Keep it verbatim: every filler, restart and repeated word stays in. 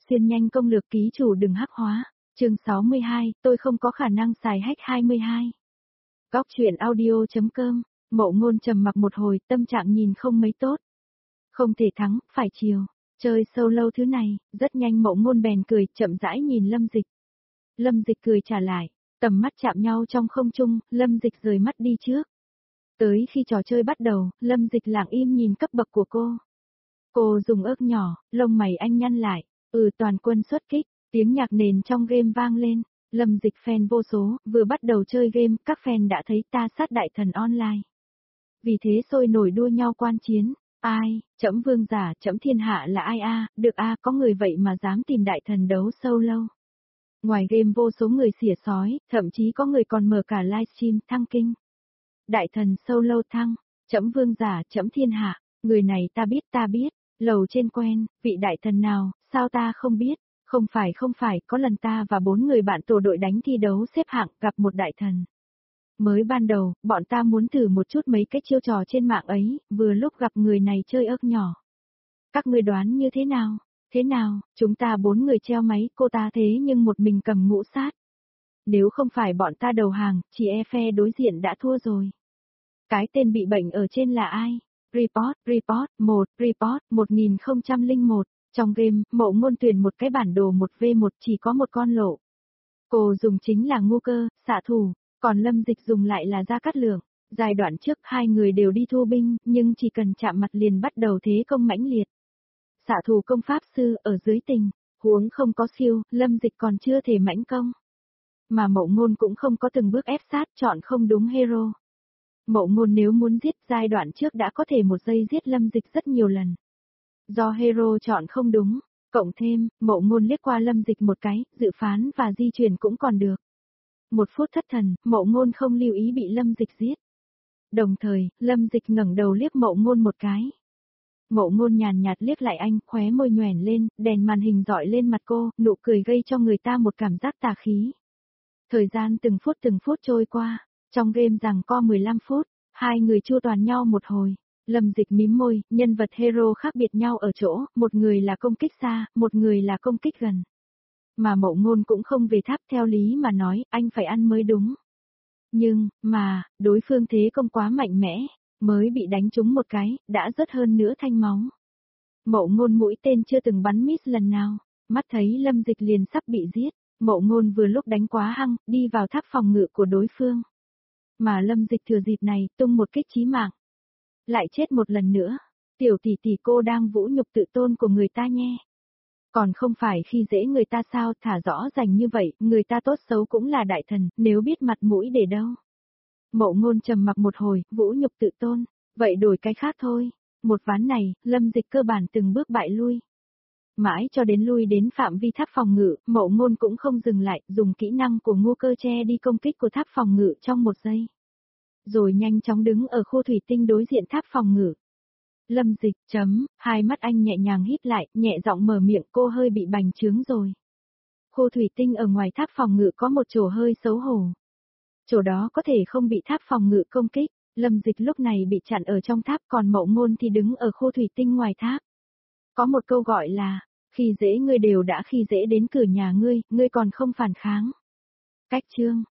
Xuyên nhanh công lược ký chủ đừng hắc hóa. Chương sáu mươi hai, tôi không có khả năng xài hack hai mươi hai. Góc truyện audio.com, Mộ Ngôn trầm mặc một hồi, tâm trạng nhìn không mấy tốt. Không thể thắng, phải chiều. Chơi solo thứ này, rất nhanh Mộ Ngôn bèn cười, chậm rãi nhìn Lâm Dịch. Lâm Dịch cười trả lại, tầm mắt chạm nhau trong không trung, Lâm Dịch rời mắt đi trước. Tới khi trò chơi bắt đầu, Lâm Dịch lặng im nhìn cấp bậc của cô. Cô dùng ớt nhỏ, lông mày anh nhăn lại, ừ toàn quân xuất kích, tiếng nhạc nền trong game vang lên, Lâm Dịch fan vô số, vừa bắt đầu chơi game, các fan đã thấy ta sát đại thần online. Vì thế sôi nổi đua nhau quan chiến, ai, trẫm vương giả, trẫm thiên hạ là ai a, được a, có người vậy mà dám tìm đại thần đấu solo. Ngoài game vô số người xỉa sói, thậm chí có người còn mở cả livestream thăng kinh. Đại thần solo thăng, trẫm vương giả, trẫm thiên hạ, người này ta biết ta biết, lầu trên quen, vị đại thần nào, sao ta không biết, không phải không phải, có lần ta và bốn người bạn tổ đội đánh thi đấu xếp hạng gặp một đại thần. Mới ban đầu, bọn ta muốn thử một chút mấy cái chiêu trò trên mạng ấy, vừa lúc gặp người này chơi ớt nhỏ. Các ngươi đoán như thế nào? Thế nào, chúng ta bốn người treo máy, cô ta thế nhưng một mình cầm ngũ sát. Nếu không phải bọn ta đầu hàng, chỉ e phe đối diện đã thua rồi. Cái tên bị bệnh ở trên là ai? Report, report, một, report, một nghìn không trăm lẻ một. Trong game, Mộ Ngôn tuyển một cái bản đồ một vs một chỉ có một con lộ. Cô dùng chính là ngu cơ, xạ thủ, còn Lâm Dịch dùng lại là Gia Cát Lượng. Giai đoạn trước hai người đều đi thu binh, nhưng chỉ cần chạm mặt liền bắt đầu thế công mãnh liệt. Xạ thủ công pháp sư ở dưới tình, huống không có siêu, Lâm Dịch còn chưa thể mãnh công. Mà Mộ Ngôn cũng không có từng bước ép sát chọn không đúng hero. Mộ Ngôn nếu muốn giết giai đoạn trước đã có thể một giây giết Lâm Dịch rất nhiều lần. Do hero chọn không đúng, cộng thêm, Mộ Ngôn liếc qua Lâm Dịch một cái, dự phán và di chuyển cũng còn được. Một phút thất thần, Mộ Ngôn không lưu ý bị Lâm Dịch giết. Đồng thời, Lâm Dịch ngẩng đầu liếc Mộ Ngôn một cái. Mộ Ngôn nhàn nhạt liếc lại anh, khóe môi nhoẻn lên, đèn màn hình dọi lên mặt cô, nụ cười gây cho người ta một cảm giác tà khí. Thời gian từng phút từng phút trôi qua, trong game giằng co mười lăm phút, hai người chu toàn nhau một hồi. Lâm Dịch mím môi, nhân vật hero khác biệt nhau ở chỗ, một người là công kích xa, một người là công kích gần. Mà Mộ Ngôn cũng không về tháp theo lý mà nói, anh phải ăn mới đúng. Nhưng, mà, đối phương thế công quá mạnh mẽ, mới bị đánh trúng một cái, đã rớt hơn nữa thanh máu. Mộ Ngôn mũi tên chưa từng bắn miss lần nào, mắt thấy Lâm Dịch liền sắp bị giết, Mộ Ngôn vừa lúc đánh quá hăng, đi vào tháp phòng ngự của đối phương. Mà Lâm Dịch thừa dịp này, tung một kích chí mạng. Lại chết một lần nữa, tiểu tỷ tỷ cô đang vũ nhục tự tôn của người ta nhé. Còn không phải khi dễ người ta sao, thả rõ rành như vậy, người ta tốt xấu cũng là đại thần, nếu biết mặt mũi để đâu. Mộ Ngôn trầm mặc một hồi, vũ nhục tự tôn, vậy đổi cái khác thôi. Một ván này, Lâm Dịch cơ bản từng bước bại lui. Mãi cho đến lui đến phạm vi tháp phòng ngự, Mộ Ngôn cũng không dừng lại, dùng kỹ năng của ngu cơ che đi công kích của tháp phòng ngự trong một giây. Rồi nhanh chóng đứng ở khu thủy tinh đối diện tháp phòng ngự. Lâm Dịch, chấm, hai mắt anh nhẹ nhàng hít lại, nhẹ giọng mở miệng, cô hơi bị bành trướng rồi. Khu thủy tinh ở ngoài tháp phòng ngự có một chỗ hơi xấu hổ. Chỗ đó có thể không bị tháp phòng ngự công kích, Lâm Dịch lúc này bị chặn ở trong tháp, còn Mộ Ngôn thì đứng ở khu thủy tinh ngoài tháp. Có một câu gọi là, khi dễ ngươi đều đã khi dễ đến cửa nhà ngươi, ngươi còn không phản kháng. Cách chương,